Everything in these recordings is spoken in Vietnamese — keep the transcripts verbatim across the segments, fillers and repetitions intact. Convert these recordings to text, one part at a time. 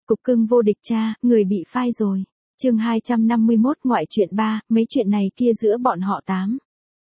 cục cưng vô địch cha, người bị phai rồi. Chương hai trăm năm mươi mốt ngoại truyện ba, mấy chuyện này kia giữa bọn họ tám.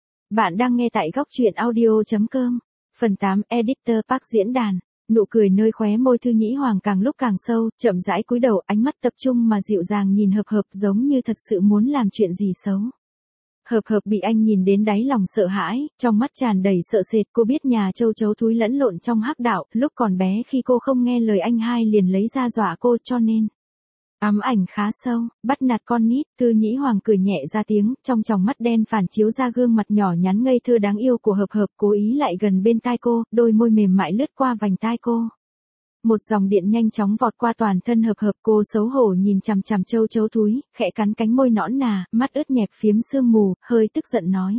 Bạn đang nghe tại góc truyện audio chấm com. Phần tám Editor Park diễn đàn. Nụ cười nơi khóe môi Thư Nhĩ Hoàng càng lúc càng sâu, chậm rãi cúi đầu, ánh mắt tập trung mà dịu dàng nhìn Hợp Hợp giống như thật sự muốn làm chuyện gì xấu. Hợp Hợp bị anh nhìn đến đáy lòng sợ hãi, trong mắt tràn đầy sợ sệt. Cô biết nhà châu chấu thúi lẫn lộn trong hắc đạo, lúc còn bé khi cô không nghe lời anh hai liền lấy ra dọa cô, cho nên ám ảnh khá sâu. Bắt nạt con nít. Thư Nhĩ Hoàng cười nhẹ ra tiếng, trong tròng mắt đen phản chiếu ra gương mặt nhỏ nhắn ngây thơ đáng yêu của Hợp Hợp, cố ý lại gần bên tai cô, đôi môi mềm mại lướt qua vành tai cô. Một dòng điện nhanh chóng vọt qua toàn thân Hợp Hợp, cô xấu hổ nhìn chằm chằm châu chấu thúi, khẽ cắn cánh môi nõn nà, mắt ướt nhẹp phiếm sương mù, hơi tức giận nói: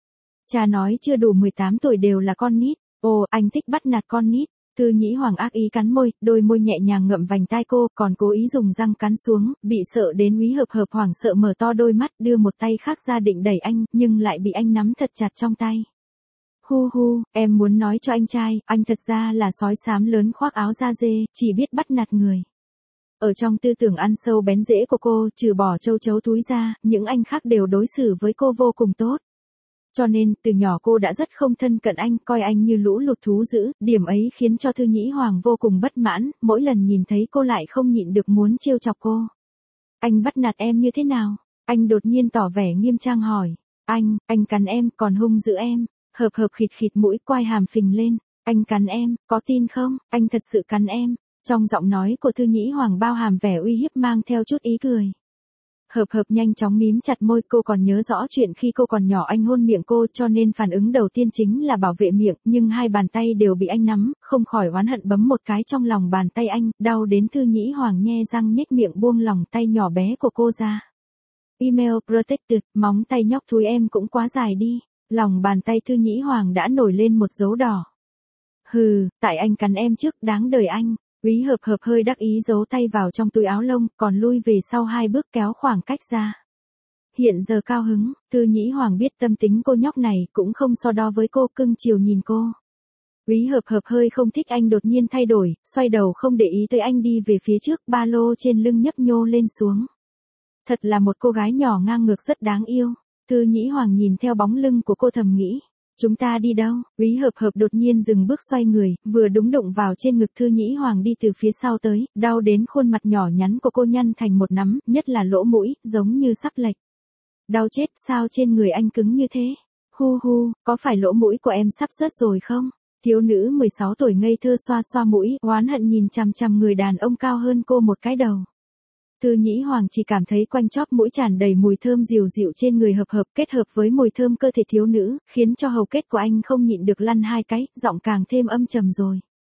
cha nói chưa đủ mười tám tuổi đều là con nít. Ồ, anh thích bắt nạt con nít. Thư Nhĩ Hoàng ác ý cắn môi, đôi môi nhẹ nhàng ngậm vành tai cô, còn cố ý dùng răng cắn xuống, bị sợ đến Úy Hợp Hợp hoảng sợ mở to đôi mắt, đưa một tay khác ra định đẩy anh, nhưng lại bị anh nắm thật chặt trong tay. Hu hu, em muốn nói cho anh trai, anh thật ra là sói xám lớn khoác áo da dê, chỉ biết bắt nạt người. Ở trong tư tưởng ăn sâu bén rễ của cô, trừ bỏ châu chấu túi ra, những anh khác đều đối xử với cô vô cùng tốt. Cho nên, từ nhỏ cô đã rất không thân cận anh, coi anh như lũ lụt thú dữ, điểm ấy khiến cho Thư Nhĩ Hoàng vô cùng bất mãn, mỗi lần nhìn thấy cô lại không nhịn được muốn trêu chọc cô. Anh bắt nạt em như thế nào? Anh đột nhiên tỏ vẻ nghiêm trang hỏi. Anh, anh cắn em, còn hung dữ em. Hợp Hợp khịt khịt mũi, quai hàm phình lên. Anh cắn em, có tin không? Anh thật sự cắn em. Trong giọng nói của Thư Nhĩ Hoàng bao hàm vẻ uy hiếp mang theo chút ý cười. Hợp Hợp nhanh chóng mím chặt môi, cô còn nhớ rõ chuyện khi cô còn nhỏ anh hôn miệng cô, cho nên phản ứng đầu tiên chính là bảo vệ miệng, nhưng hai bàn tay đều bị anh nắm, không khỏi oán hận bấm một cái trong lòng bàn tay anh, đau đến Thư Nhĩ Hoàng nhe răng nhếch miệng buông lòng tay nhỏ bé của cô ra. Email protected, móng tay nhóc thúi em cũng quá dài đi. Lòng bàn tay Thư Nhĩ Hoàng đã nổi lên một dấu đỏ. Hừ, tại anh cắn em trước, đáng đời anh. Úy Hợp Hợp hơi đắc ý giấu tay vào trong túi áo lông, còn lui về sau hai bước kéo khoảng cách ra. Hiện giờ cao hứng, Thư Nhĩ Hoàng biết tâm tính cô nhóc này, cũng không so đo với cô, cưng chiều nhìn cô. Úy Hợp Hợp hơi không thích anh đột nhiên thay đổi, xoay đầu không để ý tới anh đi về phía trước, ba lô trên lưng nhấp nhô lên xuống. Thật là một cô gái nhỏ ngang ngược rất đáng yêu. Thư Nhĩ Hoàng nhìn theo bóng lưng của cô thầm nghĩ. Chúng ta đi đâu? Úy Hợp Hợp đột nhiên dừng bước xoay người, vừa đúng đụng vào trên ngực Thư Nhĩ Hoàng đi từ phía sau tới, đau đến khuôn mặt nhỏ nhắn của cô nhăn thành một nắm, nhất là lỗ mũi, giống như sắp lệch. Đau chết, sao trên người anh cứng như thế? Hu hu, có phải lỗ mũi của em sắp rớt rồi không? Thiếu nữ mười sáu tuổi ngây thơ xoa xoa mũi, oán hận nhìn chằm chằm người đàn ông cao hơn cô một cái đầu. Thư Nhĩ Hoàng chỉ cảm thấy quanh chóp mũi tràn đầy mùi thơm dịu dịu trên người Hợp Hợp, kết hợp với mùi thơm cơ thể thiếu nữ, khiến cho hầu kết của anh không nhịn được lăn hai cái, giọng càng thêm âm trầm rồi.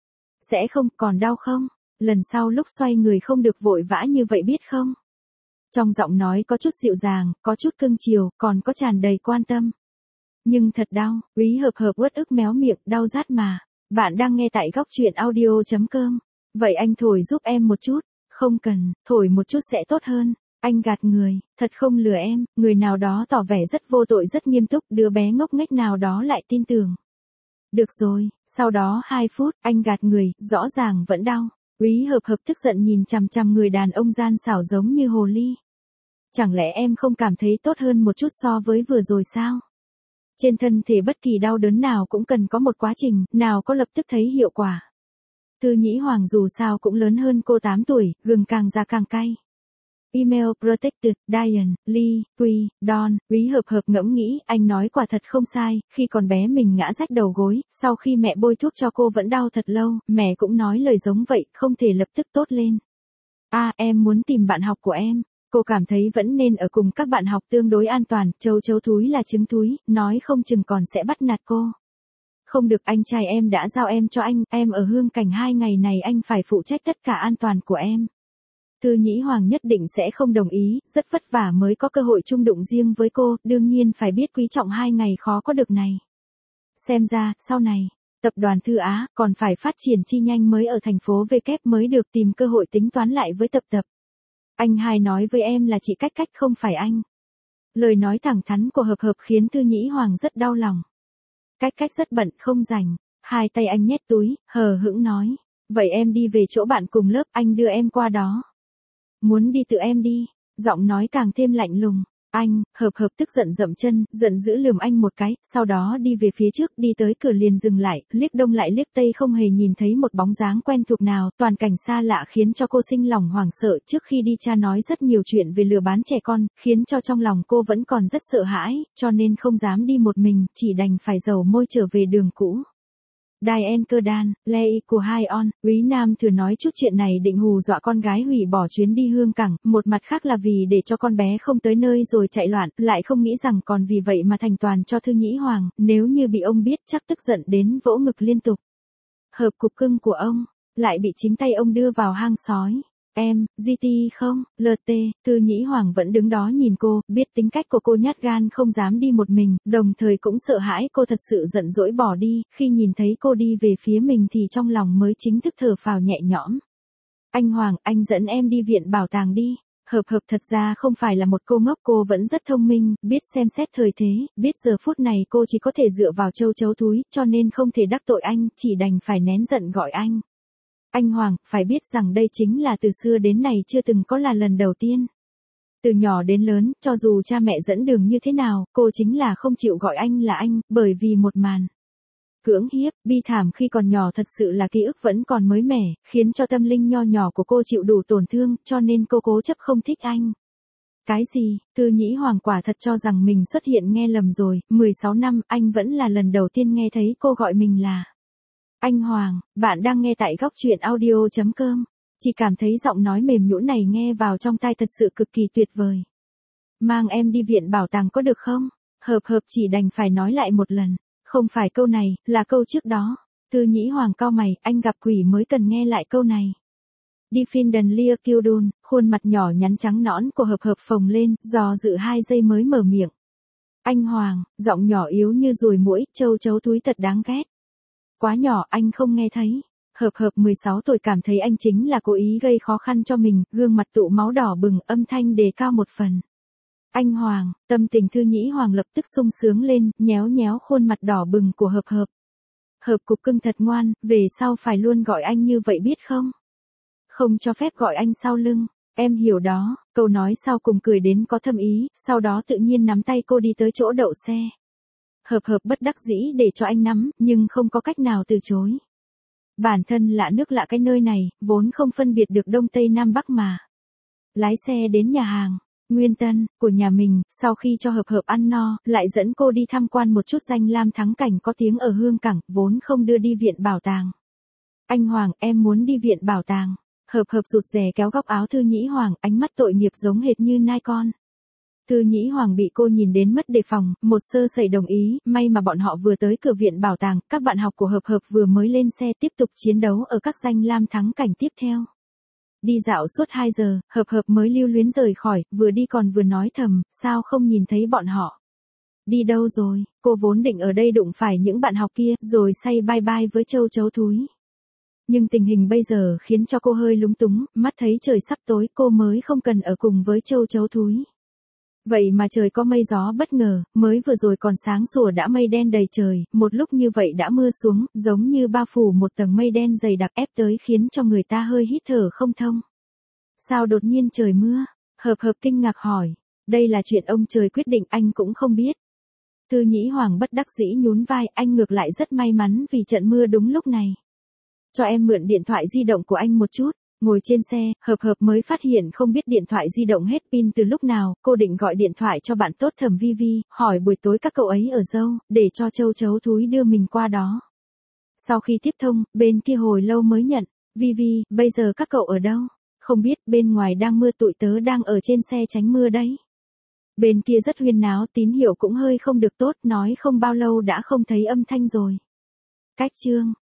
Sẽ không, còn đau không? Lần sau lúc xoay người không được vội vã như vậy biết không? Trong giọng nói có chút dịu dàng, có chút cưng chiều, còn có tràn đầy quan tâm. Nhưng thật đau. Úy Hợp Hợp uất ức méo miệng, đau rát mà. Bạn đang nghe tại góc truyện audio chấm com. Vậy anh thổi giúp em một chút. Không cần, thổi một chút sẽ tốt hơn. Anh gạt người, thật không lừa em. Người nào đó tỏ vẻ rất vô tội rất nghiêm túc, đứa bé ngốc nghếch nào đó lại tin tưởng. Được rồi, sau đó hai phút, anh gạt người, rõ ràng vẫn đau. Úy Hợp Hợp tức giận nhìn chằm chằm người đàn ông gian xảo giống như hồ ly. Chẳng lẽ em không cảm thấy tốt hơn một chút so với vừa rồi sao? Trên thân thể bất kỳ đau đớn nào cũng cần có một quá trình, nào có lập tức thấy hiệu quả. Thư Nhĩ Hoàng dù sao cũng lớn hơn cô tám tuổi, gừng càng già càng cay. Email protected, Diane, Lee, Quy, Don. Úy Hợp Hợp ngẫm nghĩ, anh nói quả thật không sai, khi còn bé mình ngã rách đầu gối, sau khi mẹ bôi thuốc cho cô vẫn đau thật lâu, mẹ cũng nói lời giống vậy, không thể lập tức tốt lên. À, em muốn tìm bạn học của em. Cô cảm thấy vẫn nên ở cùng các bạn học tương đối an toàn, châu chấu thúi là trứng thúi, nói không chừng còn sẽ bắt nạt cô. Không được, anh trai em đã giao em cho anh, em ở Hương Cảnh hai ngày này anh phải phụ trách tất cả an toàn của em. Thư Nhĩ Hoàng nhất định sẽ không đồng ý, rất vất vả mới có cơ hội chung đụng riêng với cô, đương nhiên phải biết quý trọng hai ngày khó có được này. Xem ra, sau này, tập đoàn Thư Á còn phải phát triển chi nhanh mới ở thành phố V kép mới được tìm cơ hội tính toán lại với tập tập. Anh hai nói với em là chị cách cách không phải anh. Lời nói thẳng thắn của Hợp Hợp khiến Thư Nhĩ Hoàng rất đau lòng. Cách cách rất bận không rảnh, hai tay anh nhét túi, hờ hững nói. Vậy em đi về chỗ bạn cùng lớp, anh đưa em qua đó. Muốn đi tự em đi. Giọng nói càng thêm lạnh lùng. Anh, hợp hợp tức giận dậm chân, giận dữ lườm anh một cái, sau đó đi về phía trước, đi tới cửa liền dừng lại, liếc đông lại liếc tây không hề nhìn thấy một bóng dáng quen thuộc nào, toàn cảnh xa lạ khiến cho cô sinh lòng hoảng sợ. Trước khi đi cha nói rất nhiều chuyện về lừa bán trẻ con, khiến cho trong lòng cô vẫn còn rất sợ hãi, cho nên không dám đi một mình, chỉ đành phải dầu môi trở về đường cũ. Diane Cơ Đan, Lei của hai on, Úy Nam thừa nói chút chuyện này định hù dọa con gái hủy bỏ chuyến đi Hương Cảng, một mặt khác là vì để cho con bé không tới nơi rồi chạy loạn, lại không nghĩ rằng còn vì vậy mà thành toàn cho Thư Nhĩ Hoàng, nếu như bị ông biết chắc tức giận đến vỗ ngực liên tục. Hợp cục cưng của ông, lại bị chính tay ông đưa vào hang sói. Em, giê tê không, lờ tê, Thư Nhĩ Hoàng vẫn đứng đó nhìn cô, biết tính cách của cô nhát gan không dám đi một mình, đồng thời cũng sợ hãi cô thật sự giận dỗi bỏ đi, khi nhìn thấy cô đi về phía mình thì trong lòng mới chính thức thở phào nhẹ nhõm. Anh Hoàng, anh dẫn em đi viện bảo tàng đi. Hợp hợp thật ra không phải là một cô ngốc, cô vẫn rất thông minh, biết xem xét thời thế, biết giờ phút này cô chỉ có thể dựa vào châu chấu túi, cho nên không thể đắc tội anh, chỉ đành phải nén giận gọi anh. Anh Hoàng, phải biết rằng đây chính là từ xưa đến nay chưa từng có là lần đầu tiên. Từ nhỏ đến lớn, cho dù cha mẹ dẫn đường như thế nào, cô chính là không chịu gọi anh là anh, bởi vì một màn cưỡng hiếp, bi thảm khi còn nhỏ thật sự là ký ức vẫn còn mới mẻ, khiến cho tâm linh nho nhỏ của cô chịu đủ tổn thương, cho nên cô cố chấp không thích anh. Cái gì, Thư Nhĩ Hoàng quả thật cho rằng mình xuất hiện nghe lầm rồi, mười sáu năm, anh vẫn là lần đầu tiên nghe thấy cô gọi mình là anh Hoàng. Bạn đang nghe tại góc truyện audio chấm com. Chỉ cảm thấy giọng nói mềm nhũn này nghe vào trong tai thật sự cực kỳ tuyệt vời. Mang em đi viện bảo tàng có được không? Hợp hợp chỉ đành phải nói lại một lần. Không phải câu này, là câu trước đó. Thư Nhĩ Hoàng cau mày, anh gặp quỷ mới cần nghe lại câu này. Đi phiên đần lia kiêu đun, khuôn mặt nhỏ nhắn trắng nõn của hợp hợp phồng lên, do dự hai giây mới mở miệng. Anh Hoàng, giọng nhỏ yếu như ruồi muỗi, châu chấu túi thật đáng ghét. Quá nhỏ, anh không nghe thấy. Hợp hợp mười sáu tuổi cảm thấy anh chính là cố ý gây khó khăn cho mình, gương mặt tụ máu đỏ bừng, âm thanh đề cao một phần. Anh Hoàng, tâm tình Thư Nhĩ Hoàng lập tức sung sướng lên, nhéo nhéo khuôn mặt đỏ bừng của hợp hợp. Hợp cục cưng thật ngoan, về sau phải luôn gọi anh như vậy biết không? Không cho phép gọi anh sau lưng. Em hiểu đó, câu nói sau cùng cười đến có thâm ý, sau đó tự nhiên nắm tay cô đi tới chỗ đậu xe. Hợp hợp bất đắc dĩ để cho anh nắm, nhưng không có cách nào từ chối. Bản thân lạ nước lạ cái nơi này, vốn không phân biệt được Đông Tây Nam Bắc mà. Lái xe đến nhà hàng Nguyên Tân của nhà mình, sau khi cho hợp hợp ăn no, lại dẫn cô đi tham quan một chút danh lam thắng cảnh có tiếng ở Hương Cảng, vốn không đưa đi viện bảo tàng. Anh Hoàng, em muốn đi viện bảo tàng. Hợp hợp rụt rè kéo góc áo Thư Nhĩ Hoàng, ánh mắt tội nghiệp giống hệt như nai con. Thư Nhĩ Hoàng bị cô nhìn đến mất đề phòng, một sơ sẩy đồng ý, may mà bọn họ vừa tới cửa viện bảo tàng, các bạn học của hợp hợp vừa mới lên xe tiếp tục chiến đấu ở các danh lam thắng cảnh tiếp theo. Đi dạo suốt hai giờ, hợp hợp mới lưu luyến rời khỏi, vừa đi còn vừa nói thầm, sao không nhìn thấy bọn họ. Đi đâu rồi, cô vốn định ở đây đụng phải những bạn học kia, rồi say bye bye với châu chấu thúi. Nhưng tình hình bây giờ khiến cho cô hơi lúng túng, mắt thấy trời sắp tối, cô mới không cần ở cùng với châu chấu thúi. Vậy mà trời có mây gió bất ngờ, mới vừa rồi còn sáng sủa đã mây đen đầy trời, một lúc như vậy đã mưa xuống, giống như bao phủ một tầng mây đen dày đặc ép tới khiến cho người ta hơi hít thở không thông. Sao đột nhiên trời mưa? Hợp hợp kinh ngạc hỏi. Đây là chuyện ông trời quyết định, anh cũng không biết. Thư Nhĩ Hoàng bất đắc dĩ nhún vai, anh ngược lại rất may mắn vì trận mưa đúng lúc này. Cho em mượn điện thoại di động của anh một chút. Ngồi trên xe, hợp hợp mới phát hiện không biết điện thoại di động hết pin từ lúc nào, cô định gọi điện thoại cho bạn tốt Thẩm Vi Vi, hỏi buổi tối các cậu ấy ở đâu, để cho châu chấu thúi đưa mình qua đó. Sau khi tiếp thông, bên kia hồi lâu mới nhận, Vi Vi, bây giờ các cậu ở đâu? Không biết, bên ngoài đang mưa, tụi tớ đang ở trên xe tránh mưa đấy. Bên kia rất huyên náo, tín hiệu cũng hơi không được tốt, nói không bao lâu đã không thấy âm thanh rồi. Cách chương